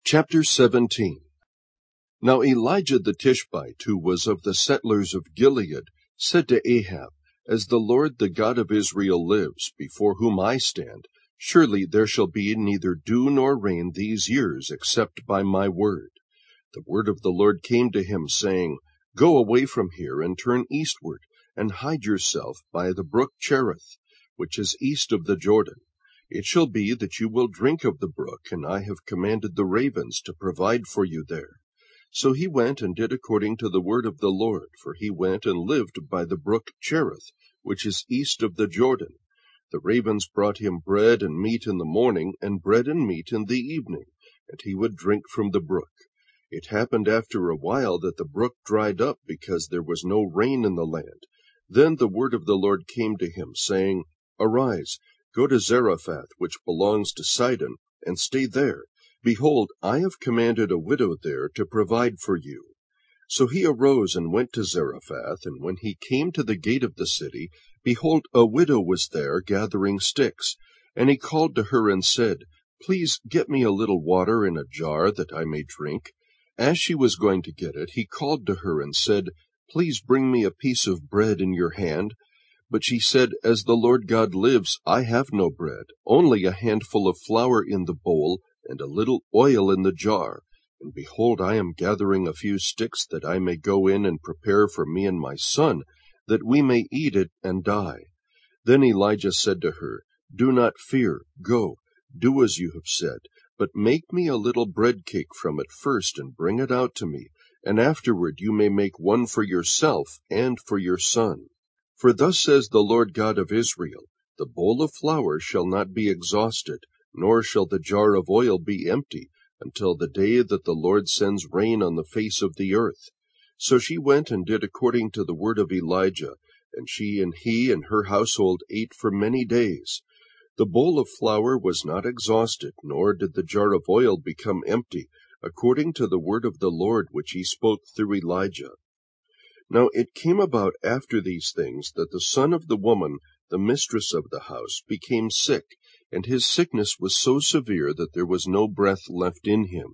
Chapter 17. Now Elijah the Tishbite, who was of the settlers of Gilead, said to Ahab, As the Lord the God of Israel lives, before whom I stand, surely there shall be neither dew nor rain these years, except by my word. The word of the Lord came to him, saying, Go away from here, and turn eastward, and hide yourself by the brook Cherith, which is east of the Jordan. It shall be that you will drink of the brook, and I have commanded the ravens to provide for you there. So he went and did according to the word of the Lord, for he went and lived by the brook Cherith, which is east of the Jordan. The ravens brought him bread and meat in the morning, and bread and meat in the evening, and he would drink from the brook. It happened after a while that the brook dried up, because there was no rain in the land. Then the word of the Lord came to him, saying, Arise, go to Zarephath, which belongs to Sidon, and stay there. Behold, I have commanded a widow there to provide for you. So he arose and went to Zarephath, and when he came to the gate of the city, behold, a widow was there gathering sticks. And he called to her and said, Please get me a little water in a jar, that I may drink. As she was going to get it, he called to her and said, Please bring me a piece of bread in your hand. But she said, As the Lord God lives, I have no bread, only a handful of flour in the bowl, and a little oil in the jar. And behold, I am gathering a few sticks, that I may go in and prepare for me and my son, that we may eat it and die. Then Elijah said to her, Do not fear, go, do as you have said, but make me a little bread cake from it first, and bring it out to me, and afterward you may make one for yourself and for your son. For thus says the Lord God of Israel, The bowl of flour shall not be exhausted, nor shall the jar of oil be empty, until the day that the Lord sends rain on the face of the earth. So she went and did according to the word of Elijah, and she and he and her household ate for many days. The bowl of flour was not exhausted, nor did the jar of oil become empty, according to the word of the Lord which he spoke through Elijah. Now it came about after these things that the son of the woman, the mistress of the house, became sick, and his sickness was so severe that there was no breath left in him.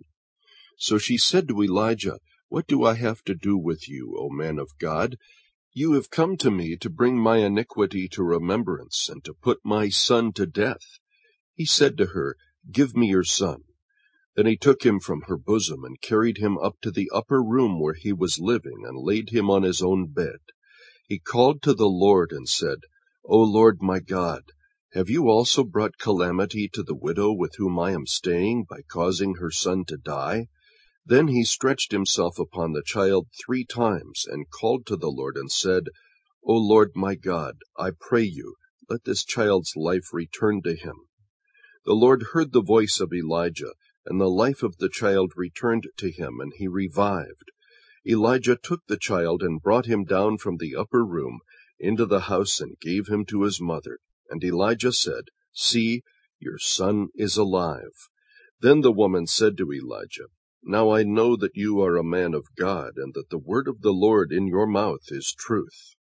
So she said to Elijah, What do I have to do with you, O man of God? You have come to me to bring my iniquity to remembrance, and to put my son to death. He said to her, Give me your son. Then he took him from her bosom, and carried him up to the upper room where he was living, and laid him on his own bed. He called to the Lord, and said, O Lord my God, have you also brought calamity to the widow with whom I am staying, by causing her son to die? Then he stretched himself upon the child 3 times, and called to the Lord, and said, O Lord my God, I pray you, let this child's life return to him. The Lord heard the voice of Elijah, and the life of the child returned to him, and he revived. Elijah took the child and brought him down from the upper room into the house, and gave him to his mother. And Elijah said, See, your son is alive. Then the woman said to Elijah, Now I know that you are a man of God, and that the word of the Lord in your mouth is truth.